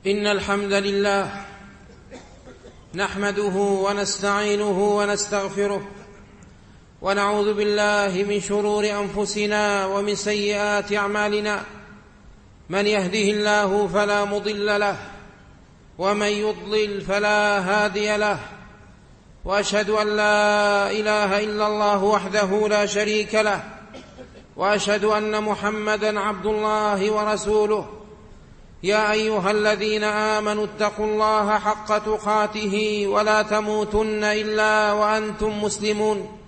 إن الحمد لله نحمده ونستعينه ونستغفره ونعوذ بالله من شرور أنفسنا ومن سيئات أعمالنا. من يهده الله فلا مضل له ومن يضلل فلا هادي له، وأشهد أن لا إله إلا الله وحده لا شريك له، وأشهد أن محمدًا عبد الله ورسوله. يا أيها الذين آمنوا اتقوا الله حق تقاته ولا تموتن إلا وأنتم مسلمون.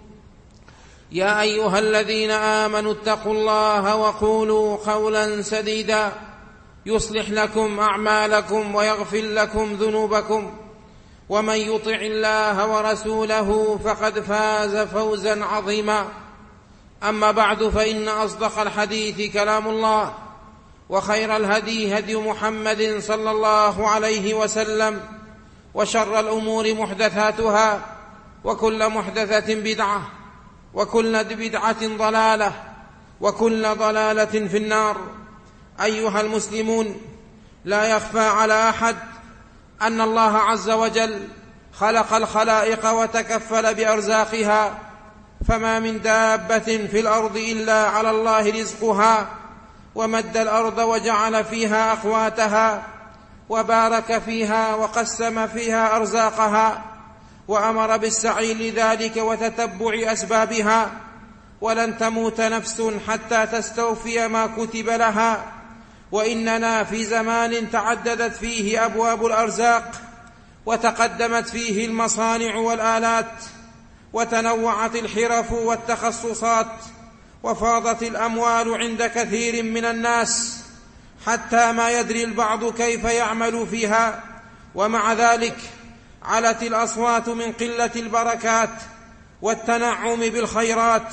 يا أيها الذين آمنوا اتقوا الله وقولوا قولا سديدا يصلح لكم أعمالكم ويغفر لكم ذنوبكم، ومن يطع الله ورسوله فقد فاز فوزا عظيما. أما بعد، فإن أصدق الحديث كلام الله، وخير الهدي هدي محمد صلى الله عليه وسلم، وشر الأمور محدثاتها، وكل محدثة بدعة، وكل بدعة ضلالة، وكل ضلالة في النار. أيها المسلمون، لا يخفى على أحد أن الله عز وجل خلق الخلائق وتكفل بأرزاقها، فما من دابة في الأرض إلا على الله رزقها، ومد الأرض وجعل فيها أقواتها، وبارك فيها وقسم فيها أرزاقها، وأمر بالسعي لذلك وتتبع أسبابها. ولن تموت نفس حتى تستوفي ما كتب لها، وإننا في زمان تعددت فيه أبواب الأرزاق، وتقدمت فيه المصانع والآلات، وتنوعت الحرف والتخصصات، وفاضت الأموال عند كثير من الناس حتى ما يدري البعض كيف يعمل فيها. ومع ذلك علت الأصوات من قلة البركات والتنعم بالخيرات،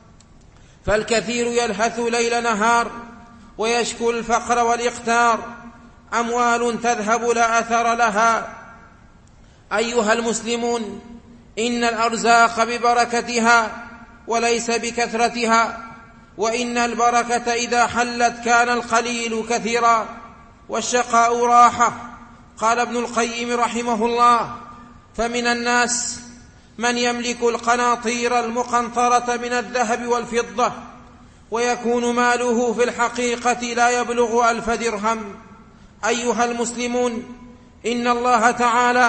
فالكثير يلهث ليل نهار ويشكو الفقر والإقتار، أموال تذهب لا أثر لها. أيها المسلمون، إن الأرزاق ببركتها وليس بكثرتها، وإن البركة إذا حلت كان القليل كثيرا والشقاء راحة. قال ابن القيم رحمه الله: فمن الناس من يملك القناطير المقنطرة من الذهب والفضة، ويكون ماله في الحقيقة لا يبلغ 1000 درهم. أيها المسلمون، إن الله تعالى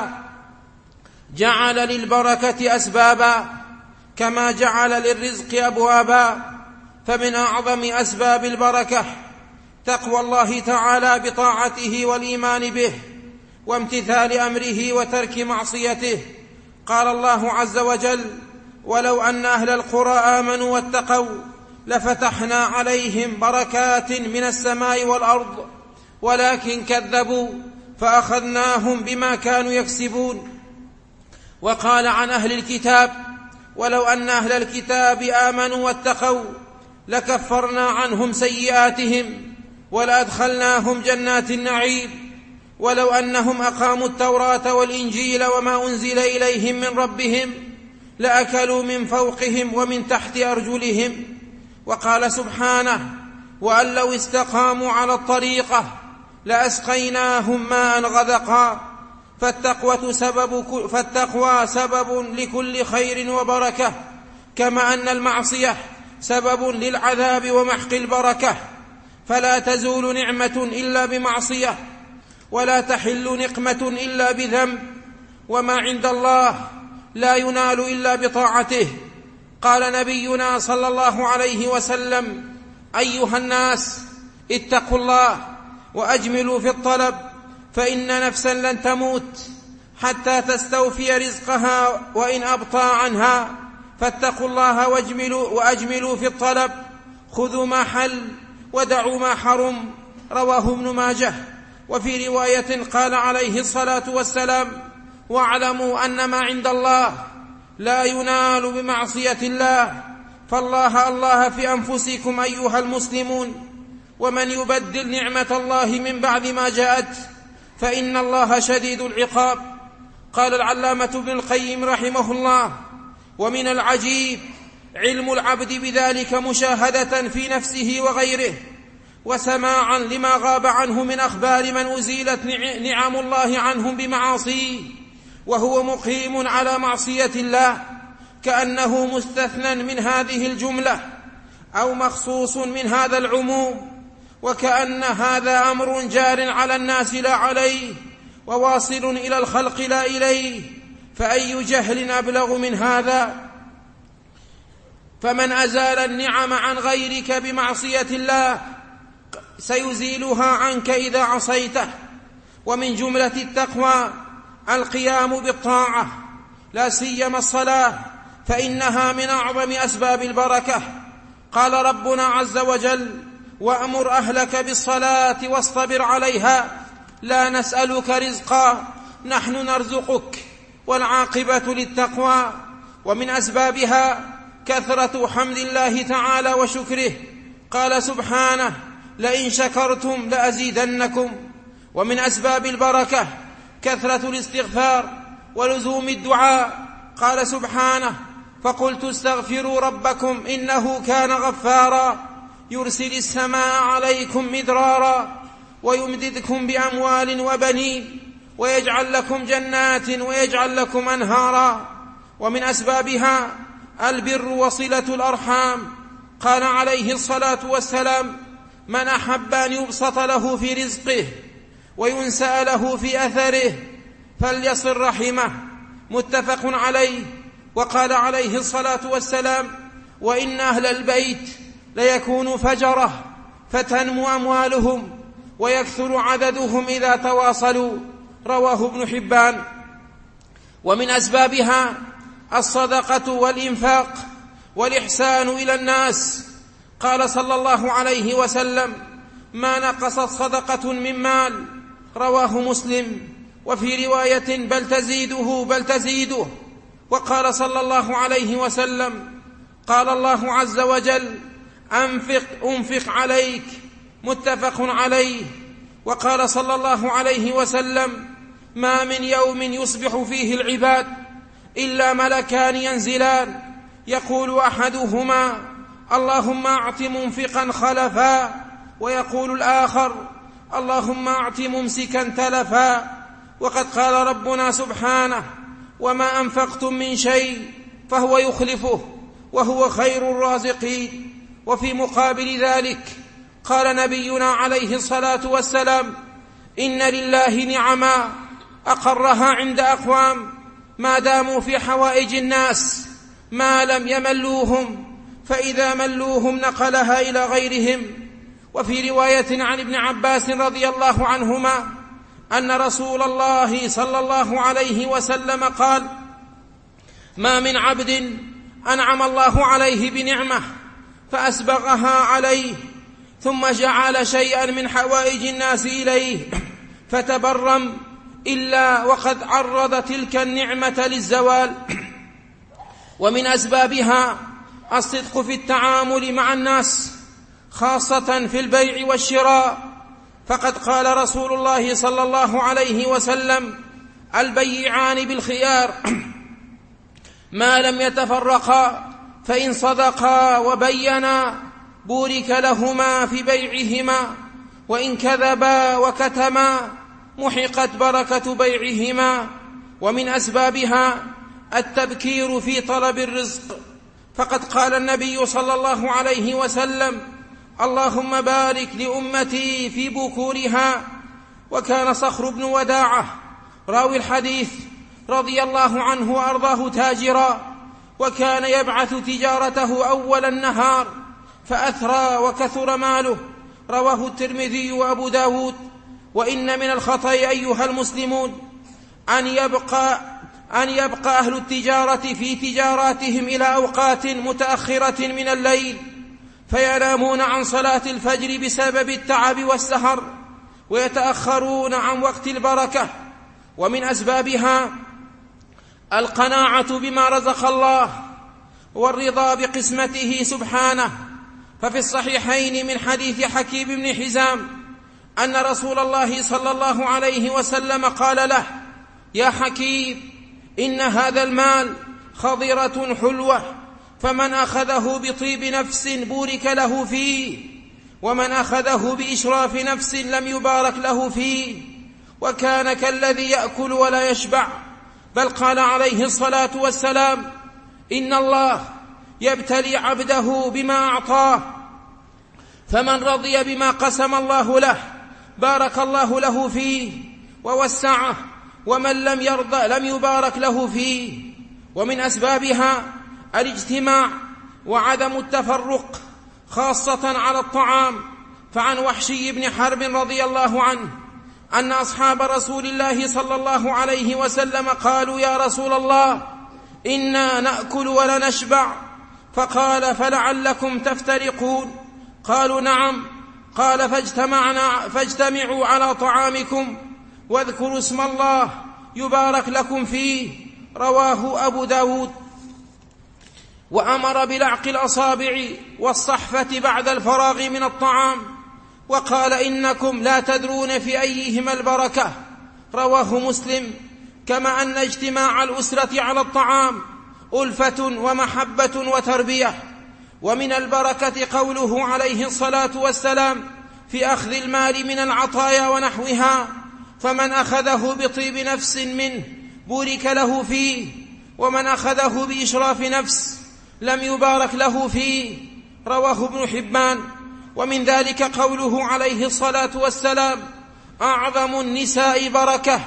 جعل للبركة أسبابا كما جعل للرزق أبوابا، فمن أعظم أسباب البركة تقوى الله تعالى بطاعته والإيمان به، وامتثال أمره وترك معصيته. قال الله عز وجل: ولو أن أهل القرى آمنوا واتقوا لفتحنا عليهم بركات من السماء والأرض ولكن كذبوا فأخذناهم بما كانوا يكسبون. وقال عن أهل الكتاب: ولو أن أهل الكتاب آمنوا واتقوا لكفرنا عنهم سيئاتهم ولأدخلناهم جنات النعيم. ولو أنهم أقاموا التوراة والإنجيل وما أنزل إليهم من ربهم لأكلوا من فوقهم ومن تحت أرجلهم. وقال سبحانه: وأن لو استقاموا على الطريقة لأسقيناهم ماء غدقا. فالتقوى سبب لكل خير وبركة، كما أن المعصية سبب للعذاب ومحق البركة. فلا تزول نعمة إلا بمعصية، ولا تحل نقمة إلا بذنب، وما عند الله لا ينال إلا بطاعته. قال نبينا صلى الله عليه وسلم: أيها الناس، اتقوا الله وأجملوا في الطلب، فإن نفسا لن تموت حتى تستوفي رزقها وإن أبطى عنها، فاتقوا الله وأجملوا في الطلب، خذوا ما حل ودعوا ما حرم. رواه ابن ماجه. وفي رواية قال عليه الصلاة والسلام: واعلموا أن ما عند الله لا ينال بمعصية الله. فالله الله في أنفسكم أيها المسلمون، ومن يبدل نعمة الله من بعد ما جاءت فإن الله شديد العقاب. قال العلامة ابن القيم رحمه الله: ومن العجيب علم العبد بذلك مشاهدة في نفسه وغيره، وسماعا لما غاب عنه من أخبار من أزيلت نعم الله عنهم بمعاصيه وهو مقيم على معصية الله، كأنه مستثنى من هذه الجملة أو مخصوص من هذا العموم، وكأن هذا أمر جار على الناس لا عليه، وواصل إلى الخلق لا إليه، فأي جهل أبلغ من هذا؟ فمن أزال النعم عن غيرك بمعصية الله سيزيلها عنك إذا عصيته. ومن جملة التقوى القيام بالطاعة، لا سيما الصلاة، فإنها من أعظم أسباب البركة. قال ربنا عز وجل: وأمر أهلك بالصلاة واصطبر عليها لا نسألك رزقا نحن نرزقك، والعاقبة للتقوى. ومن أسبابها كثرة حمد الله تعالى وشكره، قال سبحانه: لئن شكرتم لأزيدنكم. ومن أسباب البركة كثرة الاستغفار ولزوم الدعاء، قال سبحانه: فقلت استغفروا ربكم إنه كان غفارا يرسل السماء عليكم مدرارا ويمددكم بأموال وبنين ويجعل لكم جنات ويجعل لكم أنهارا. ومن أسبابها البر وصلة الأرحام، قال عليه الصلاة والسلام: من أحب أن يبسط له في رزقه وينسأ له في أثره فليصل رحمه، متفق عليه. وقال عليه الصلاة والسلام: وإن أهل البيت ليكون فجرة فتنمو أموالهم ويكثر عددهم إذا تواصلوا، رواه ابن حبان. ومن أسبابها الصدقة والإنفاق والإحسان إلى الناس، قال صلى الله عليه وسلم: ما نقصت صدقة من مال، رواه مسلم. وفي رواية: بل تزيده. وقال صلى الله عليه وسلم: قال الله عز وجل: أنفق عليك، متفق عليه. وقال صلى الله عليه وسلم: ما من يوم يصبح فيه العباد إلا ملكان ينزلان، يقول أحدهما: اللهم أعط منفقا خلفا، ويقول الآخر: اللهم أعط ممسكا تلفا. وقد قال ربنا سبحانه: وما أنفقتم من شيء فهو يخلفه وهو خير الرازقين. وفي مقابل ذلك قال نبينا عليه الصلاة والسلام: إن لله نعما أقرها عند أقوام ما داموا في حوائج الناس ما لم يملوهم، فإذا ملوهم نقلها إلى غيرهم. وفي رواية عن ابن عباس رضي الله عنهما أن رسول الله صلى الله عليه وسلم قال: ما من عبد أنعم الله عليه بنعمة فأسبغها عليه ثم جعل شيئا من حوائج الناس إليه فتبرم إلا وقد عرض تلك النعمة للزوال. ومن أسبابها الصدق في التعامل مع الناس، خاصة في البيع والشراء، فقد قال رسول الله صلى الله عليه وسلم: البيعان بالخيار ما لم يتفرقا، فإن صدقا وبينا بورك لهما في بيعهما، وإن كذبا وكتما محقت بركة بيعهما. ومن أسبابها التبكير في طلب الرزق، فقد قال النبي صلى الله عليه وسلم: اللهم بارك لأمتي في بكورها. وكان صخر بن وداعة راوي الحديث رضي الله عنه وأرضاه تاجرا، وكان يبعث تجارته أول النهار فأثرى وكثر ماله، رواه الترمذي وأبو داود. وإن من الخطأ أيها المسلمون أن يبقى أهل التجارة في تجاراتهم إلى أوقات متأخرة من الليل، فينامون عن صلاة الفجر بسبب التعب والسهر، ويتأخرون عن وقت البركة. ومن أسبابها القناعة بما رزق الله والرضا بقسمته سبحانه. ففي الصحيحين من حديث حكيم بن حزام أن رسول الله صلى الله عليه وسلم قال له: يا حكيم، إن هذا المال خضرة حلوة، فمن أخذه بطيب نفس بورك له فيه، ومن أخذه بإشراف نفس لم يبارك له فيه، وكان كالذي يأكل ولا يشبع. بل قال عليه الصلاة والسلام: إن الله يبتلي عبده بما أعطاه، فمن رضي بما قسم الله له بارك الله له فيه ووسعه، ومن لم يرضى لم يبارك له فيه. ومن أسبابها الاجتماع وعدم التفرق، خاصة على الطعام. فعن وحشي بن حرب رضي الله عنه أن أصحاب رسول الله صلى الله عليه وسلم قالوا: يا رسول الله، إنا نأكل ولا نشبع. فقال: فلعلكم تفترقون؟ قالوا: نعم. قال: فاجتمعوا على طعامكم واذكروا اسم الله يبارك لكم فيه. رواه أبو داود. وأمر بلعق الأصابع والصحفة بعد الفراغ من الطعام، وقال: إنكم لا تدرون في أيهما البركة. رواه مسلم. كما أن اجتماع الأسرة على الطعام ألفة ومحبة وتربية. ومن البركة قوله عليه الصلاة والسلام في أخذ المال من العطايا ونحوها: فمن أخذه بطيب نفس منه بورك له فيه، ومن أخذه بإشراف نفس لم يبارك له فيه. رواه ابن حبان. ومن ذلك قوله عليه الصلاة والسلام: أعظم النساء بركة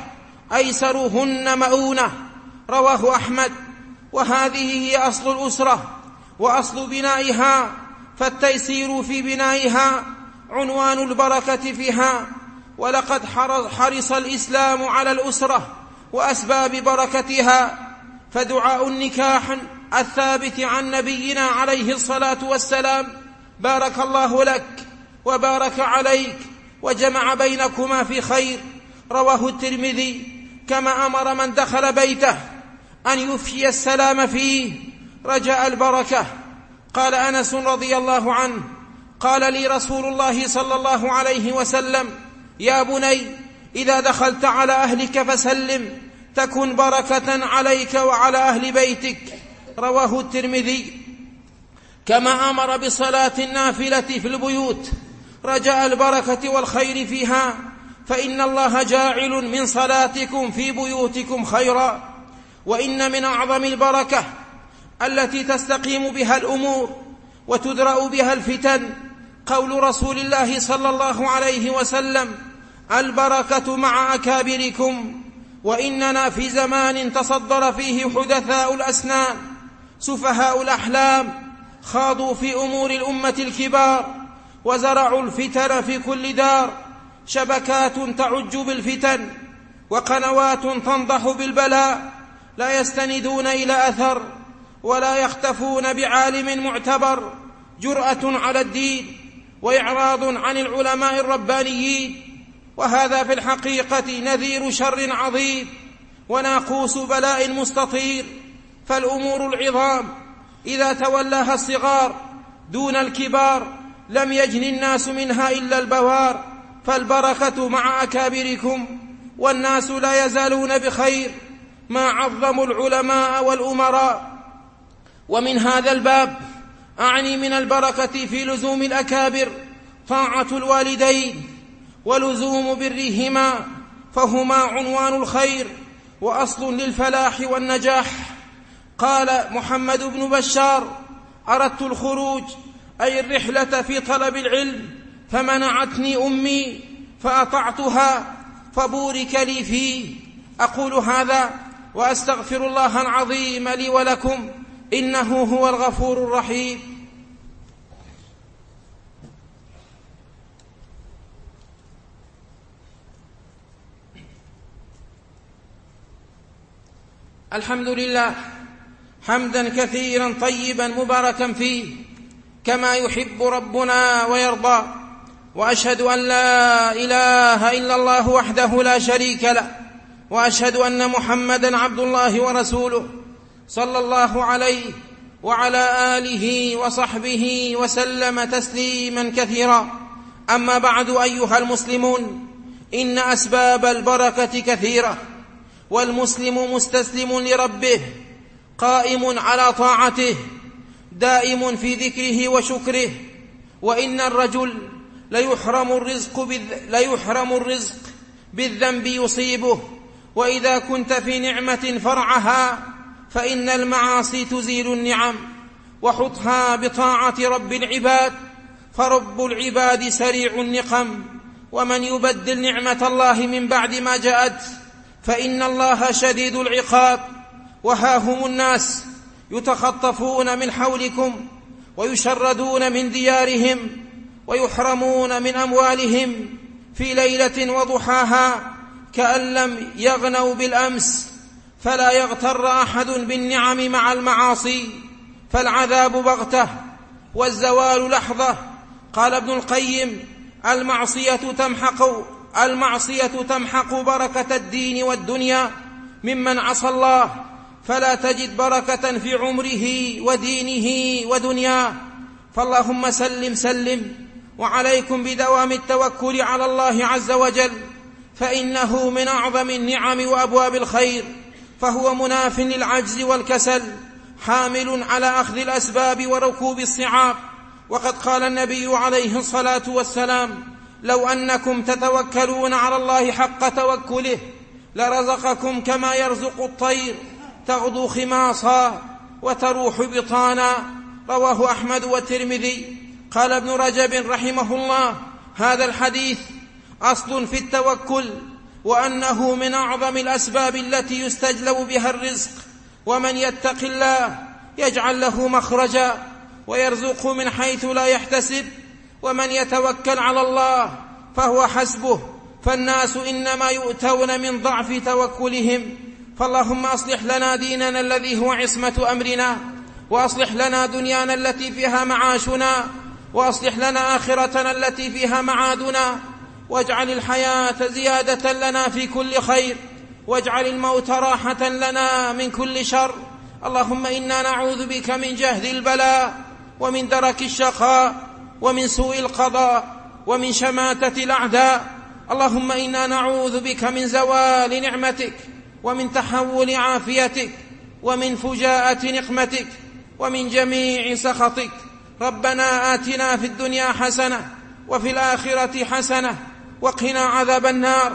أيسرهن مؤونة. رواه أحمد. وهذه هي أصل الأسرة وأصل بنائها، فالتيسير في بنائها عنوان البركة فيها. ولقد حرص الإسلام على الأسرة وأسباب بركتها، فدعاء النكاح الثابت عن نبينا عليه الصلاة والسلام: بارك الله لك وبارك عليك وجمع بينكما في خير. رواه الترمذي. كما أمر من دخل بيته أن يفشي السلام فيه رجاء البركة. قال أنس رضي الله عنه: قال لي رسول الله صلى الله عليه وسلم: يا بني، إذا دخلت على أهلك فسلم تكن بركة عليك وعلى أهل بيتك. رواه الترمذي. كما أمر بصلاة النافلة في البيوت رجاء البركة والخير فيها، فإن الله جاعل من صلاتكم في بيوتكم خيرا. وإن من أعظم البركة التي تستقيم بها الأمور وتدرأ بها الفتن قول رسول الله صلى الله عليه وسلم: البركة مع أكابركم. وإننا في زمان تصدر فيه حدثاء الأسنان سفهاء الأحلام، خاضوا في أمور الأمة الكبار وزرعوا الفتن في كل دار، شبكات تعج بالفتن وقنوات تنضح بالبلاء، لا يستندون إلى أثر ولا يختفون بعالم معتبر، جرأة على الدين وإعراض عن العلماء الربانيين. وهذا في الحقيقة نذير شر عظيم وناقوس بلاء مستطير. فالأمور العظام إذا تولاها الصغار دون الكبار لم يجن الناس منها إلا البوار. فالبركة مع أكابركم، والناس لا يزالون بخير ما عظموا العلماء والأمراء. ومن هذا الباب أعني من البركة في لزوم الأكابر طاعة الوالدين ولزوم برهما، فهما عنوان الخير وأصل للفلاح والنجاح. قال محمد بن بشار: أردت الخروج أي الرحلة في طلب العلم، فمنعتني أمي فأطعتها فبورك لي فيه. أقول هذا وأستغفر الله العظيم لي ولكم، إنه هو الغفور الرحيم. الحمد لله حمدا كثيرا طيبا مباركا فيه كما يحب ربنا ويرضى. وأشهد أن لا إله إلا الله وحده لا شريك له، وأشهد أن محمدا عبد الله ورسوله صلى الله عليه وعلى آله وصحبه وسلم تسليما كثيرا. أما بعد أيها المسلمون، إن أسباب البركة كثيرة، والمسلم مستسلم لربه قائم على طاعته دائم في ذكره وشكره. وإن الرجل ليحرم الرزق بالذنب يصيبه. وإذا كنت في نعمة فرعها فإن المعاصي تزيل النعم، وحطها بطاعة رب العباد، فرب العباد سريع النقم. ومن يبدل نعمة الله من بعد ما جاءت فإن الله شديد العقاب. وها هم الناس يتخطفون من حولكم ويشردون من ديارهم ويحرمون من أموالهم في ليلة وضحاها كأن لم يغنوا بالأمس. فلا يغتر أحد بالنعم مع المعاصي، فالعذاب بغتة والزوال لحظة. قال ابن القيم: المعصية تمحق بركة الدين والدنيا ممن عصى الله، فلا تجد بركة في عمره ودينه ودنياه. فاللهم سلم سلم، وعليكم بدوام التوكل على الله عز وجل، فإنه من أعظم النعم وأبواب الخير، فهو مناف للعجز والكسل، حامل على أخذ الأسباب وركوب الصعاب. وقد قال النبي عليه الصلاة والسلام: لو أنكم تتوكلون على الله حق توكله لرزقكم كما يرزق الطير، تغدو خماصا وتروح بطانا. رواه أحمد والترمذي. قال ابن رجب رحمه الله: هذا الحديث أصل في التوكل، وأنه من أعظم الأسباب التي يستجلب بها الرزق. ومن يتق الله يجعل له مخرجا ويرزقه من حيث لا يحتسب، ومن يتوكل على الله فهو حسبه. فالناس إنما يؤتون من ضعف توكلهم. فاللهم أصلح لنا ديننا الذي هو عصمة أمرنا، وأصلح لنا دنيانا التي فيها معاشنا، وأصلح لنا آخرتنا التي فيها معادنا، واجعل الحياة زيادة لنا في كل خير، واجعل الموت راحة لنا من كل شر. اللهم إنا نعوذ بك من جهد البلاء، ومن درك الشقاء، ومن سوء القضاء، ومن شماتة الأعداء. اللهم إنا نعوذ بك من زوال نعمتك، ومن تحول عافيتك، ومن فجاءة نقمتك، ومن جميع سخطك. ربنا آتنا في الدنيا حسنة وفي الآخرة حسنة وقنا عذاب النار.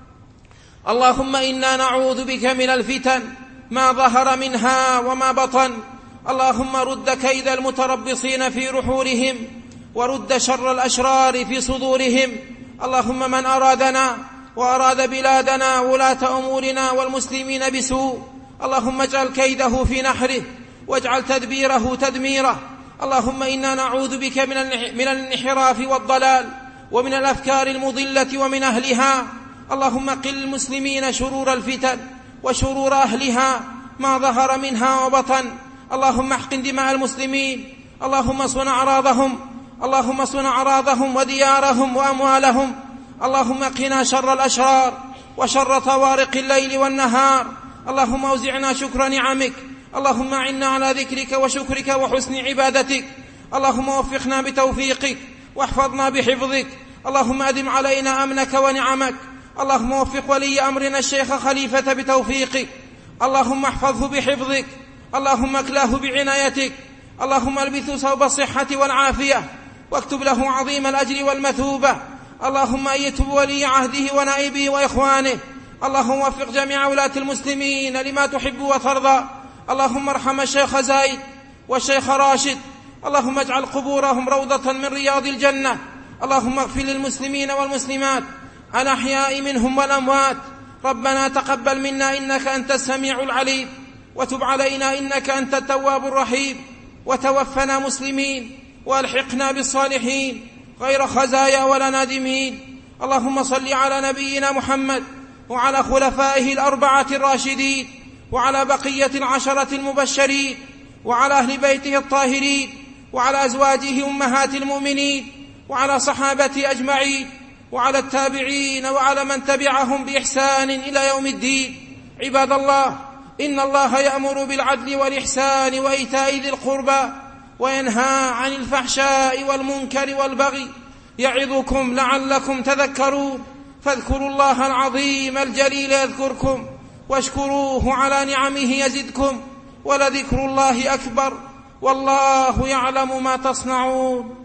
اللهم إنا نعوذ بك من الفتن ما ظهر منها وما بطن. اللهم رد كيد المتربصين في رحورهم، ورد شر الأشرار في صدورهم. اللهم من أرادنا وأراد بلادنا ولاة أمورنا والمسلمين بسوء، اللهم اجعل كيده في نحره، واجعل تدبيره تدميره. اللهم إنا نعوذ بك من الانحراف والضلال، ومن الأفكار المضلة ومن أهلها. اللهم قل المسلمين شرور الفتن وشرور أهلها ما ظهر منها وبطن. اللهم احقن دماء المسلمين، اللهم صن أعراضهم وديارهم وأموالهم. اللهم قنا شر الأشرار وشر طوارق الليل والنهار. اللهم أوزعنا شكر نعمك، اللهم أعنا على ذكرك وشكرك وحسن عبادتك. اللهم وفقنا بتوفيقك واحفظنا بحفظك. اللهم أدم علينا أمنك ونعمك. اللهم وفق ولي أمرنا الشيخ خليفة بتوفيقك، اللهم احفظه بحفظك، اللهم اكلاه بعنايتك. اللهم البثه ثوب الصحة والعافية، واكتب له عظيم الأجر والمثوبة. اللهم أيده بولي عهده ونائبه وإخوانه. اللهم وفق جميع ولاة المسلمين لما تحب وترضى. اللهم ارحم الشيخ زايد والشيخ راشد، اللهم اجعل قبورهم روضة من رياض الجنة. اللهم اغفر للمسلمين والمسلمات الأحياء منهم والأموات. ربنا تقبل منا إنك أنت السميع العليم، وتب علينا إنك أنت التواب الرحيم، وتوفنا مسلمين والحقنا بالصالحين غير خزايا ولا نادمين. اللهم صل على نبينا محمد وعلى خلفائه الأربعة الراشدين، وعلى بقية 10 المبشرين، وعلى أهل بيته الطاهرين، وعلى أزواجه أمهات المؤمنين، وعلى صحابته أجمعين، وعلى التابعين، وعلى من تبعهم بإحسان إلى يوم الدين. عباد الله، إن الله يأمر بالعدل والإحسان وإيتاء ذي القربى، وينهى عن الفحشاء والمنكر والبغي، يعظكم لعلكم تذكرون. فاذكروا الله العظيم الجليل يذكركم، واشكروه على نعمه يزدكم، ولذكر الله أكبر، والله يعلم ما تصنعون.